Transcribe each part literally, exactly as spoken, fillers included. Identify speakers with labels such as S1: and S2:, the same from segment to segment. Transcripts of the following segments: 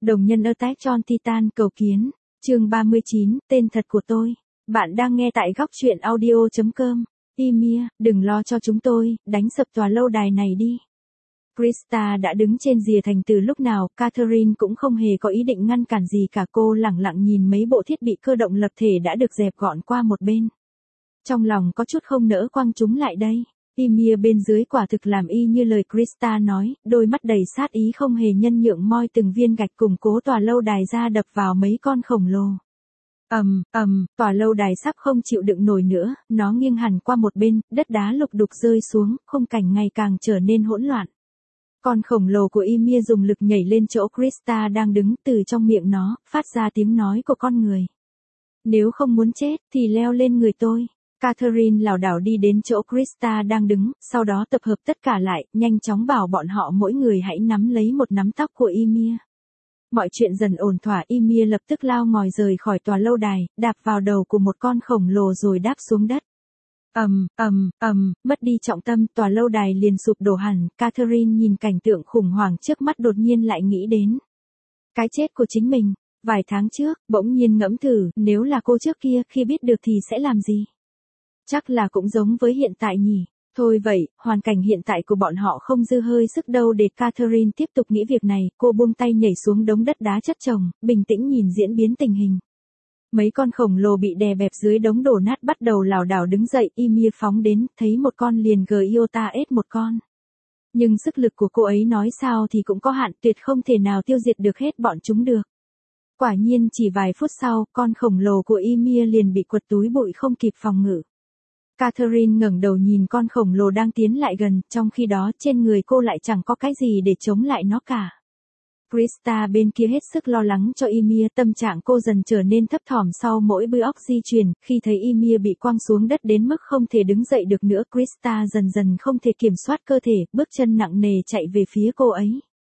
S1: Đồng nhân Attack on Titan cầu kiến. Chương ba mươi chín, tên thật của tôi. Bạn đang nghe tại góc truyện audio chấm com. Ymir, đừng lo cho chúng tôi, đánh sập tòa lâu đài này đi. Krista đã đứng trên rìa thành từ lúc nào, Catherine cũng không hề có ý định ngăn cản gì cả, cô lẳng lặng nhìn mấy bộ thiết bị cơ động lập thể đã được dẹp gọn qua một bên. Trong lòng có chút không nỡ quăng chúng lại đây. Ymir bên dưới quả thực làm y như lời Krista nói, đôi mắt đầy sát ý không hề nhân nhượng moi từng viên gạch củng cố tòa lâu đài ra đập vào mấy con khổng lồ. Ầm, ầm, tòa lâu đài sắp không chịu đựng nổi nữa, nó nghiêng hẳn qua một bên, đất đá lục đục rơi xuống, khung cảnh ngày càng trở nên hỗn loạn. Con khổng lồ của Ymir dùng lực nhảy lên chỗ Krista đang đứng, từ trong miệng nó phát ra tiếng nói của con người. Nếu không muốn chết thì leo lên người tôi. Catherine lảo đảo đi đến chỗ Krista đang đứng, sau đó tập hợp tất cả lại, nhanh chóng bảo bọn họ mỗi người hãy nắm lấy một nắm tóc của Ymir. Mọi chuyện dần ổn thỏa, Ymir lập tức lao ngòi rời khỏi tòa lâu đài, đạp vào đầu của một con khổng lồ rồi đáp xuống đất. Ầm, ầm, ầm, mất đi trọng tâm, tòa lâu đài liền sụp đổ hẳn. Catherine nhìn cảnh tượng khủng hoảng trước mắt đột nhiên lại nghĩ đến cái chết của chính mình. Vài tháng trước, bỗng nhiên ngẫm thử, nếu là cô trước kia, khi biết được thì sẽ làm gì? Chắc là cũng giống với hiện tại nhỉ. Thôi vậy, hoàn cảnh hiện tại của bọn họ không dư hơi sức đâu để Catherine tiếp tục nghĩ việc này, cô buông tay nhảy xuống đống đất đá chất chồng, bình tĩnh nhìn diễn biến tình hình. Mấy con khổng lồ bị đè bẹp dưới đống đổ nát bắt đầu lảo đảo đứng dậy, Ymir phóng đến, thấy một con liền Giota ết một con. Nhưng sức lực của cô ấy nói sao thì cũng có hạn, tuyệt không thể nào tiêu diệt được hết bọn chúng được. Quả nhiên chỉ vài phút sau, con khổng lồ của Ymir liền bị quật túi bụi không kịp phòng ngự. Catherine ngẩng đầu nhìn con khổng lồ đang tiến lại gần, trong khi đó trên người cô lại chẳng có cái gì để chống lại nó cả. Krista bên kia hết sức lo lắng cho Ymir, tâm trạng cô dần trở nên thấp thỏm sau mỗi bữa óc di chuyển, khi thấy Ymir bị quăng xuống đất đến mức không thể đứng dậy được nữa, Krista dần dần không thể kiểm soát cơ thể, bước chân nặng nề chạy về phía cô ấy.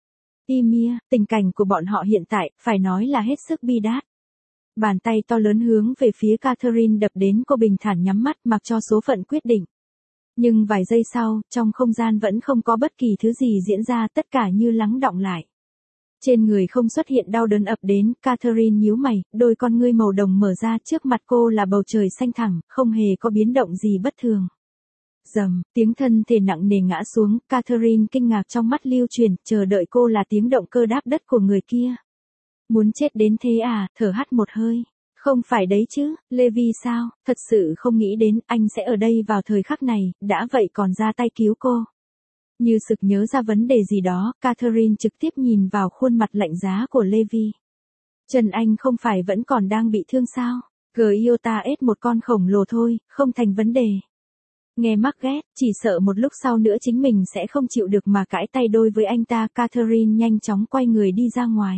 S1: Ymir, tình cảnh của bọn họ hiện tại, phải nói là hết sức bi đát. Bàn tay to lớn hướng về phía Catherine đập đến, cô bình thản nhắm mắt mặc cho số phận quyết định. Nhưng vài giây sau, trong không gian vẫn không có bất kỳ thứ gì diễn ra, tất cả như lắng đọng lại. Trên người không xuất hiện đau đớn ập đến, Catherine nhíu mày, đôi con ngươi màu đồng mở ra, trước mặt cô là bầu trời xanh thẳm, không hề có biến động gì bất thường. Rầm, tiếng thân thể nặng nề ngã xuống, Catherine kinh ngạc trong mắt lưu truyền, chờ đợi cô là tiếng động cơ đáp đất của người kia. Muốn chết đến thế à, thở hắt một hơi. Không phải đấy chứ, Levi sao, thật sự không nghĩ đến anh sẽ ở đây vào thời khắc này, đã vậy còn ra tay cứu cô. Như sực nhớ ra vấn đề gì đó, Catherine trực tiếp nhìn vào khuôn mặt lạnh giá của Levi. Trần anh không phải vẫn còn đang bị thương sao? Giota ết một con khổng lồ thôi, không thành vấn đề. Nghe mắc ghét, chỉ sợ một lúc sau nữa chính mình sẽ không chịu được mà cãi tay đôi với anh ta. Catherine nhanh chóng quay người đi ra ngoài.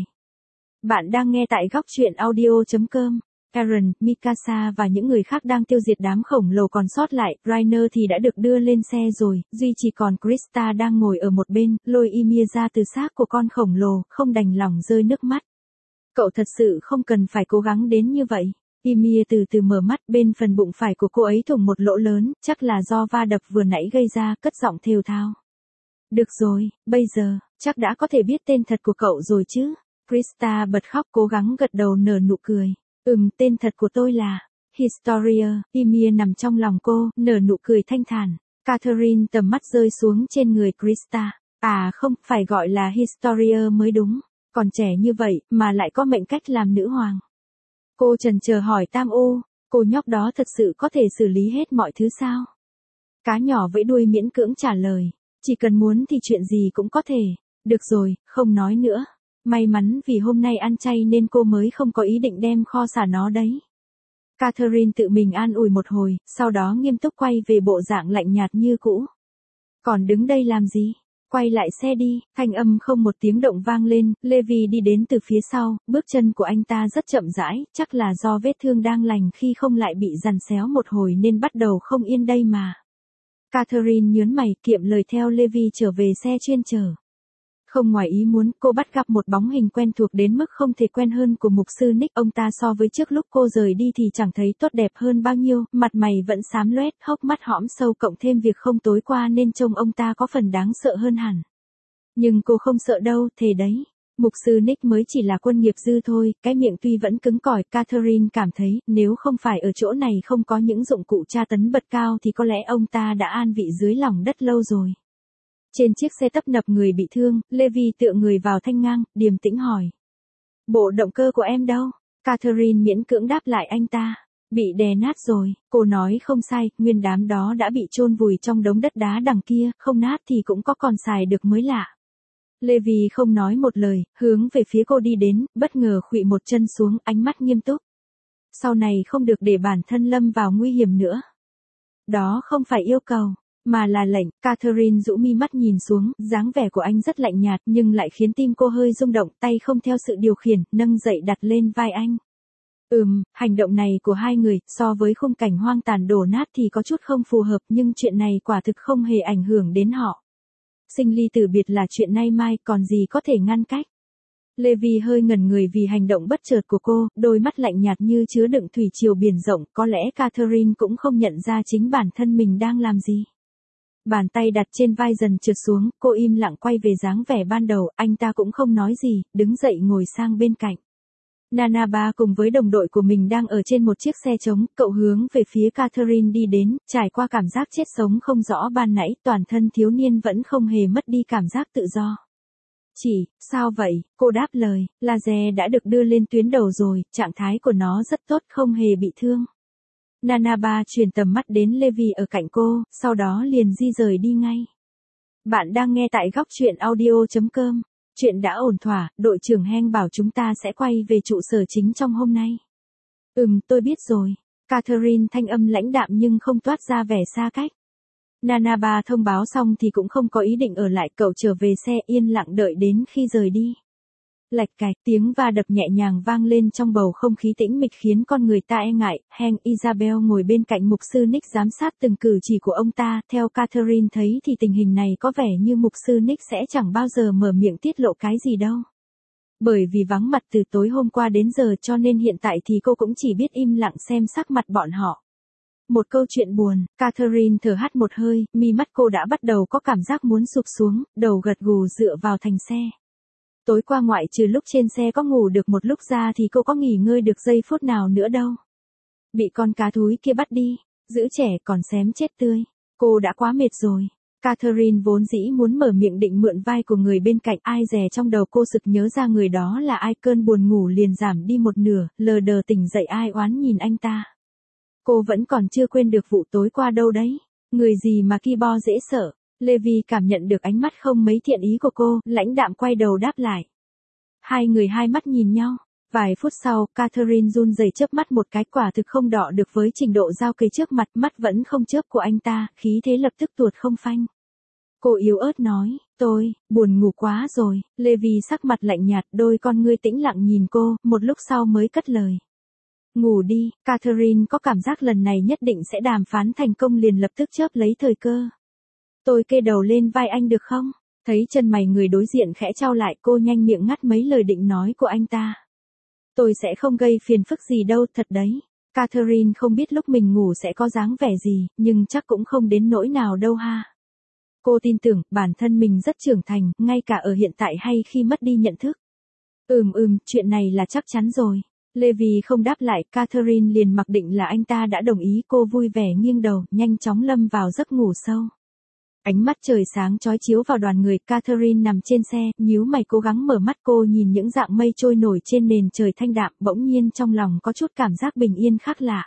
S1: Bạn đang nghe tại góc truyện audio chấm com. Aaron, Mikasa và những người khác đang tiêu diệt đám khổng lồ còn sót lại, Rainer thì đã được đưa lên xe rồi, duy chỉ còn Krista đang ngồi ở một bên, lôi Ymir ra từ xác của con khổng lồ, không đành lòng rơi nước mắt. Cậu thật sự không cần phải cố gắng đến như vậy. Ymir từ từ mở mắt, bên phần bụng phải của cô ấy thủng một lỗ lớn, chắc là do va đập vừa nãy gây ra, cất giọng thều thào. Được rồi, bây giờ, chắc đã có thể biết tên thật của cậu rồi chứ. Krista bật khóc, cố gắng gật đầu nở nụ cười. Ừm, tên thật của tôi là Historia. Ymir nằm trong lòng cô, nở nụ cười thanh thản. Catherine tầm mắt rơi xuống trên người Krista. À không, phải gọi là Historia mới đúng. Còn trẻ như vậy, mà lại có mệnh cách làm nữ hoàng. Cô chần chờ hỏi Tam U, cô nhóc đó thật sự có thể xử lý hết mọi thứ sao? Cá nhỏ vẫy đuôi miễn cưỡng trả lời. Chỉ cần muốn thì chuyện gì cũng có thể. Được rồi, không nói nữa. May mắn vì hôm nay ăn chay nên cô mới không có ý định đem kho xả nó đấy. Catherine tự mình an ủi một hồi, sau đó nghiêm túc quay về bộ dạng lạnh nhạt như cũ. Còn đứng đây làm gì? Quay lại xe đi. Thanh âm không một tiếng động vang lên, Levi đi đến từ phía sau, bước chân của anh ta rất chậm rãi, chắc là do vết thương đang lành khi không lại bị giằn xéo một hồi nên bắt đầu không yên đây mà. Catherine nhớn mày, kiệm lời theo Levi trở về xe chuyên chở. Không ngoài ý muốn, cô bắt gặp một bóng hình quen thuộc đến mức không thể quen hơn của mục sư Nick. Ông ta so với trước lúc cô rời đi thì chẳng thấy tốt đẹp hơn bao nhiêu, mặt mày vẫn xám loét, hốc mắt hõm sâu, cộng thêm việc không tối qua nên trông ông ta có phần đáng sợ hơn hẳn. Nhưng cô không sợ đâu, thề đấy. Mục sư Nick mới chỉ là quân nghiệp dư thôi, cái miệng tuy vẫn cứng cỏi, Catherine cảm thấy nếu không phải ở chỗ này không có những dụng cụ tra tấn bật cao thì có lẽ ông ta đã an vị dưới lòng đất lâu rồi. Trên chiếc xe tấp nập người bị thương, Levi tựa người vào thanh ngang, điềm tĩnh hỏi. Bộ động cơ của em đâu? Catherine miễn cưỡng đáp lại anh ta. Bị đè nát rồi, cô nói không sai, nguyên đám đó đã bị chôn vùi trong đống đất đá đằng kia, không nát thì cũng có còn xài được mới lạ. Levi không nói một lời, hướng về phía cô đi đến, bất ngờ khuỵu một chân xuống, ánh mắt nghiêm túc. Sau này không được để bản thân lâm vào nguy hiểm nữa. Đó không phải yêu cầu, mà là lệnh. Catherine rũ mi mắt nhìn xuống, dáng vẻ của anh rất lạnh nhạt nhưng lại khiến tim cô hơi rung động, tay không theo sự điều khiển, nâng dậy đặt lên vai anh. Ừm, hành động này của hai người, so với khung cảnh hoang tàn đổ nát thì có chút không phù hợp nhưng chuyện này quả thực không hề ảnh hưởng đến họ. Sinh ly tử biệt là chuyện nay mai, còn gì có thể ngăn cách. Levi hơi ngẩn người vì hành động bất chợt của cô, đôi mắt lạnh nhạt như chứa đựng thủy triều biển rộng, có lẽ Catherine cũng không nhận ra chính bản thân mình đang làm gì. Bàn tay đặt trên vai dần trượt xuống, cô im lặng quay về dáng vẻ ban đầu, anh ta cũng không nói gì, đứng dậy ngồi sang bên cạnh. Nana Ba cùng với đồng đội của mình đang ở trên một chiếc xe trống, cậu hướng về phía Catherine đi đến, trải qua cảm giác chết sống không rõ ban nãy, toàn thân thiếu niên vẫn không hề mất đi cảm giác tự do. Chỉ, sao vậy, cô đáp lời, laser đã được đưa lên tuyến đầu rồi, trạng thái của nó rất tốt, không hề bị thương. Nana Ba chuyển tầm mắt đến Levi ở cạnh cô, sau đó liền di rời đi ngay. Bạn đang nghe tại góc truyện audio chấm com. Chuyện đã ổn thỏa, đội trưởng Heng bảo chúng ta sẽ quay về trụ sở chính trong hôm nay. Ừm, tôi biết rồi. Catherine thanh âm lãnh đạm nhưng không toát ra vẻ xa cách. Nana Ba thông báo xong thì cũng không có ý định ở lại, cậu trở về xe yên lặng đợi đến khi rời đi. Lạch cạch, tiếng va đập nhẹ nhàng vang lên trong bầu không khí tĩnh mịch khiến con người ta e ngại. Heng Isabel ngồi bên cạnh mục sư Nick giám sát từng cử chỉ của ông ta. Theo Catherine thấy thì tình hình này có vẻ như mục sư Nick sẽ chẳng bao giờ mở miệng tiết lộ cái gì đâu. Bởi vì vắng mặt từ tối hôm qua đến giờ cho nên hiện tại thì cô cũng chỉ biết im lặng xem sắc mặt bọn họ. Một câu chuyện buồn, Catherine thở hắt một hơi, mi mắt cô đã bắt đầu có cảm giác muốn sụp xuống, đầu gật gù dựa vào thành xe. Tối qua ngoại trừ lúc trên xe có ngủ được một lúc ra thì cô có nghỉ ngơi được giây phút nào nữa đâu. Bị con cá thúi kia bắt đi, giữ trẻ còn xém chết tươi. Cô đã quá mệt rồi. Catherine vốn dĩ muốn mở miệng định mượn vai của người bên cạnh, ai dè trong đầu cô sực nhớ ra người đó là ai, cơn buồn ngủ liền giảm đi một nửa, lờ đờ tỉnh dậy ai oán nhìn anh ta. Cô vẫn còn chưa quên được vụ tối qua đâu đấy. Người gì mà ki bo dễ sợ. Levi cảm nhận được ánh mắt không mấy thiện ý của cô, lãnh đạm quay đầu đáp lại. Hai người hai mắt nhìn nhau. Vài phút sau, Catherine run rẩy chớp mắt một cái, quả thực không đọ được với trình độ dao cây trước mặt, mắt vẫn không chớp của anh ta, khí thế lập tức tuột không phanh. Cô yếu ớt nói, tôi, buồn ngủ quá rồi. Levi sắc mặt lạnh nhạt, đôi con ngươi tĩnh lặng nhìn cô, một lúc sau mới cất lời. Ngủ đi. Catherine có cảm giác lần này nhất định sẽ đàm phán thành công, liền lập tức chớp lấy thời cơ. Tôi kê đầu lên vai anh được không? Thấy chân mày người đối diện khẽ chau lại, cô nhanh miệng ngắt mấy lời định nói của anh ta. Tôi sẽ không gây phiền phức gì đâu, thật đấy. Catherine không biết lúc mình ngủ sẽ có dáng vẻ gì, nhưng chắc cũng không đến nỗi nào đâu ha. Cô tin tưởng, bản thân mình rất trưởng thành, ngay cả ở hiện tại hay khi mất đi nhận thức. Ừm ừm, chuyện này là chắc chắn rồi. Levi không đáp lại, Catherine liền mặc định là anh ta đã đồng ý, cô vui vẻ nghiêng đầu, nhanh chóng lâm vào giấc ngủ sâu. Ánh mắt trời sáng chói chiếu vào đoàn người, Catherine nằm trên xe, nhíu mày cố gắng mở mắt, cô nhìn những dạng mây trôi nổi trên nền trời thanh đạm, bỗng nhiên trong lòng có chút cảm giác bình yên khác lạ.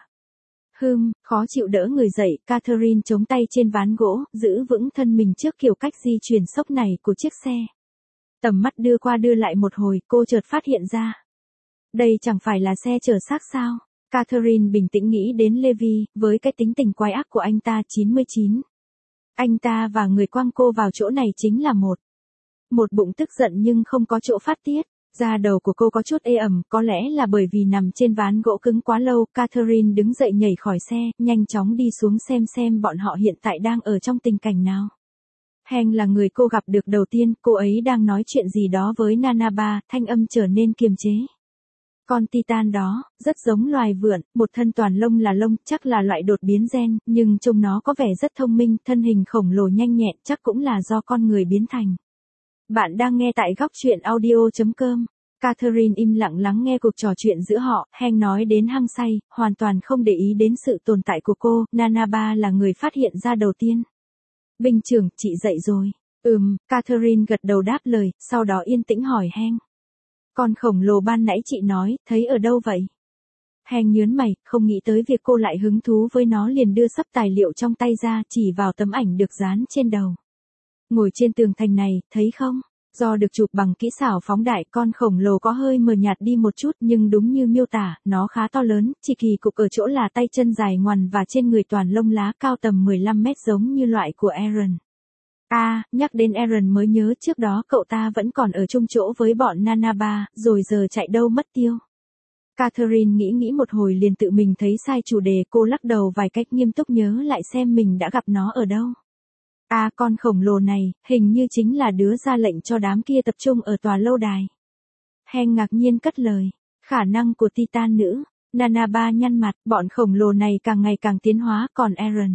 S1: Hừm, khó chịu đỡ người dậy, Catherine chống tay trên ván gỗ, giữ vững thân mình trước kiểu cách di chuyển sốc này của chiếc xe. Tầm mắt đưa qua đưa lại một hồi, cô chợt phát hiện ra. Đây chẳng phải là xe chở xác sao? Catherine bình tĩnh nghĩ đến Levi, với cái tính tình quái ác của anh ta chín mươi chín. Anh ta và người quăng cô vào chỗ này chính là một. Một bụng tức giận nhưng không có chỗ phát tiết. Da đầu của cô có chút ê ẩm, có lẽ là bởi vì nằm trên ván gỗ cứng quá lâu. Catherine đứng dậy nhảy khỏi xe, nhanh chóng đi xuống xem xem bọn họ hiện tại đang ở trong tình cảnh nào. Heng là người cô gặp được đầu tiên, cô ấy đang nói chuyện gì đó với Nana Ba, thanh âm trở nên kiềm chế. Con Titan đó, rất giống loài vượn, một thân toàn lông là lông, chắc là loại đột biến gen, nhưng trông nó có vẻ rất thông minh, thân hình khổng lồ nhanh nhẹn, chắc cũng là do con người biến thành. Bạn đang nghe tại góc chuyện audio chấm com. Catherine im lặng lắng nghe cuộc trò chuyện giữa họ, Hank nói đến hăng say, hoàn toàn không để ý đến sự tồn tại của cô. Nanaba là người phát hiện ra đầu tiên. Binh trưởng, chị dậy rồi. Ừm, Catherine gật đầu đáp lời, sau đó yên tĩnh hỏi Hank. Con khổng lồ ban nãy chị nói, thấy ở đâu vậy? Hank nhớn mày, không nghĩ tới việc cô lại hứng thú với nó, liền đưa sấp tài liệu trong tay ra, chỉ vào tấm ảnh được dán trên đầu. Ngồi trên tường thành này, thấy không? Do được chụp bằng kỹ xảo phóng đại, con khổng lồ có hơi mờ nhạt đi một chút, nhưng đúng như miêu tả, nó khá to lớn, chỉ kỳ cục ở chỗ là tay chân dài ngoằn và trên người toàn lông lá, cao tầm mười lăm mét, giống như loại của Aaron. À, nhắc đến Aaron mới nhớ trước đó cậu ta vẫn còn ở chung chỗ với bọn Nanaba, rồi giờ chạy đâu mất tiêu. Catherine nghĩ nghĩ một hồi liền tự mình thấy sai chủ đề, cô lắc đầu vài cách nghiêm túc nhớ lại xem mình đã gặp nó ở đâu. À, con khổng lồ này, hình như chính là đứa ra lệnh cho đám kia tập trung ở tòa lâu đài. Hank ngạc nhiên cất lời. Khả năng của Titan nữ. Nanaba nhăn mặt, bọn khổng lồ này càng ngày càng tiến hóa, còn Aaron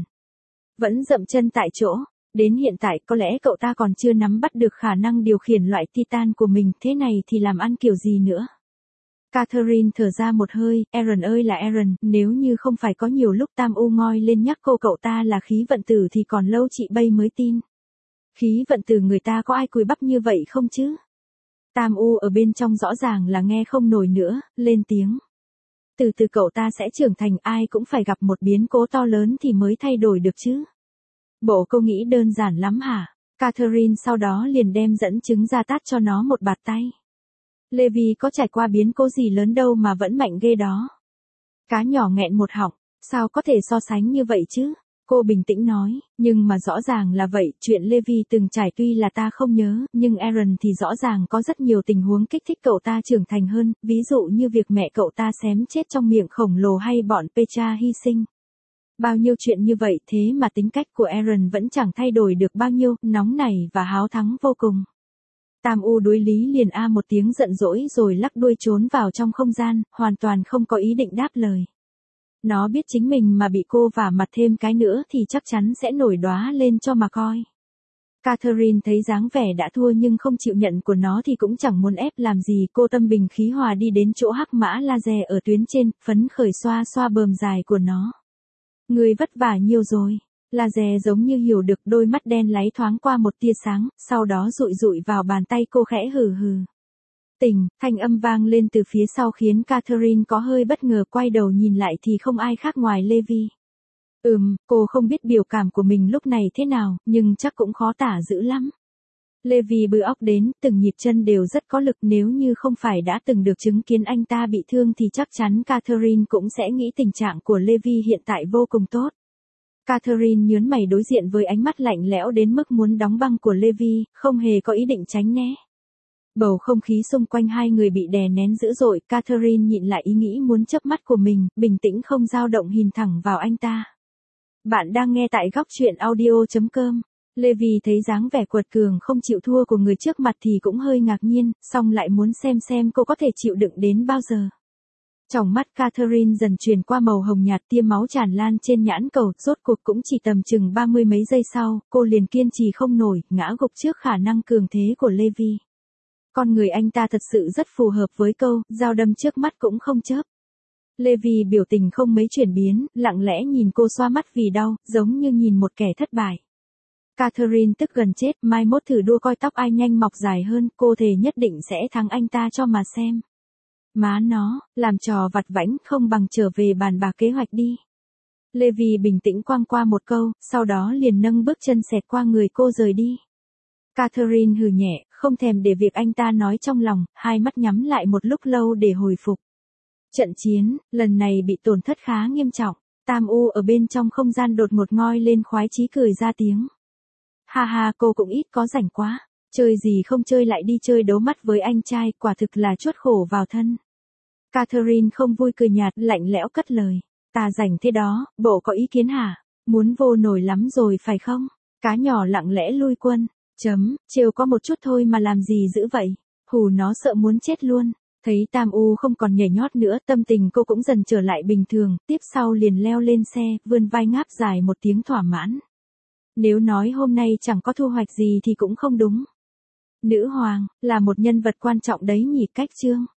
S1: vẫn dậm chân tại chỗ. Đến hiện tại có lẽ cậu ta còn chưa nắm bắt được khả năng điều khiển loại Titan của mình, thế này thì làm ăn kiểu gì nữa. Catherine thở ra một hơi, Aaron ơi là Aaron, nếu như không phải có nhiều lúc Tam U ngoi lên nhắc cô cậu ta là khí vận tử thì còn lâu chị Bay mới tin. Khí vận tử người ta có ai cùi bắp như vậy không chứ? Tam U ở bên trong rõ ràng là nghe không nổi nữa, lên tiếng. Từ từ cậu ta sẽ trưởng thành, ai cũng phải gặp một biến cố to lớn thì mới thay đổi được chứ. Bộ cô nghĩ đơn giản lắm hả? Catherine sau đó liền đem dẫn chứng ra tát cho nó một bạt tay. Levi có trải qua biến cố gì lớn đâu mà vẫn mạnh ghê đó. Cá nhỏ nghẹn một họng, sao có thể so sánh như vậy chứ? Cô bình tĩnh nói, nhưng mà rõ ràng là vậy, chuyện Levi từng trải tuy là ta không nhớ, nhưng Aaron thì rõ ràng có rất nhiều tình huống kích thích cậu ta trưởng thành hơn, ví dụ như việc mẹ cậu ta xém chết trong miệng khổng lồ hay bọn Petra hy sinh. Bao nhiêu chuyện như vậy thế mà tính cách của Aaron vẫn chẳng thay đổi được bao nhiêu, nóng nảy và háo thắng vô cùng. Tam U đối lý liền a một tiếng giận dỗi rồi lắc đuôi trốn vào trong không gian, hoàn toàn không có ý định đáp lời. Nó biết chính mình mà bị cô vả mặt thêm cái nữa thì chắc chắn sẽ nổi đóa lên cho mà coi. Catherine thấy dáng vẻ đã thua nhưng không chịu nhận của nó thì cũng chẳng muốn ép làm gì, cô tâm bình khí hòa đi đến chỗ hắc mã laser ở tuyến trên, phấn khởi xoa xoa bờm dài của nó. Người vất vả nhiều rồi. Laser giống như hiểu được, đôi mắt đen láy thoáng qua một tia sáng, sau đó dụi dụi vào bàn tay cô, khẽ hừ hừ. Tỉnh, thanh âm vang lên từ phía sau khiến Catherine có hơi bất ngờ, quay đầu nhìn lại thì không ai khác ngoài Levi. Ừm, cô không biết biểu cảm của mình lúc này thế nào, nhưng chắc cũng khó tả dữ lắm. Levi bư óc đến, từng nhịp chân đều rất có lực, nếu như không phải đã từng được chứng kiến anh ta bị thương thì chắc chắn Catherine cũng sẽ nghĩ tình trạng của Levi hiện tại vô cùng tốt. Catherine nhớn mày đối diện với ánh mắt lạnh lẽo đến mức muốn đóng băng của Levi, không hề có ý định tránh né. Bầu không khí xung quanh hai người bị đè nén dữ dội, Catherine nhịn lại ý nghĩ muốn chớp mắt của mình, bình tĩnh không dao động nhìn thẳng vào anh ta. Bạn đang nghe tại góc chuyện audio chấm com. Levi thấy dáng vẻ quật cường không chịu thua của người trước mặt thì cũng hơi ngạc nhiên, song lại muốn xem xem cô có thể chịu đựng đến bao giờ. Trong mắt Catherine dần chuyển qua màu hồng nhạt, tia máu tràn lan trên nhãn cầu, rốt cuộc cũng chỉ tầm chừng ba mươi mấy giây sau, cô liền kiên trì không nổi, ngã gục trước khả năng cường thế của Levi. Con người anh ta thật sự rất phù hợp với câu, dao đâm trước mắt cũng không chớp. Levi biểu tình không mấy chuyển biến, lặng lẽ nhìn cô xoa mắt vì đau, giống như nhìn một kẻ thất bại. Catherine tức gần chết, mai mốt thử đua coi tóc ai nhanh mọc dài hơn, cô thề nhất định sẽ thắng anh ta cho mà xem. Má nó, làm trò vặt vãnh không bằng trở về bàn bạc kế hoạch đi. Levi bình tĩnh quăng qua một câu, sau đó liền nâng bước chân xẹt qua người cô rời đi. Catherine hừ nhẹ, không thèm để việc anh ta nói trong lòng, hai mắt nhắm lại một lúc lâu để hồi phục. Trận chiến, lần này bị tổn thất khá nghiêm trọng, Tam U ở bên trong không gian đột ngột ngoi lên khoái chí cười ra tiếng. Ha ha, cô cũng ít có rảnh quá, chơi gì không chơi lại đi chơi đấu mắt với anh trai, quả thực là chuốt khổ vào thân. Catherine không vui cười nhạt, lạnh lẽo cất lời. Ta rảnh thế đó, bộ có ý kiến hả? Muốn vô nổi lắm rồi phải không? Cá nhỏ lặng lẽ lui quân. Chấm, trêu có một chút thôi mà làm gì dữ vậy? Hù nó sợ muốn chết luôn. Thấy Tam U không còn nhảy nhót nữa, tâm tình cô cũng dần trở lại bình thường, tiếp sau liền leo lên xe, vươn vai ngáp dài một tiếng thỏa mãn. Nếu nói hôm nay chẳng có thu hoạch gì thì cũng không đúng. Nữ hoàng, là một nhân vật quan trọng đấy nhỉ cách chương.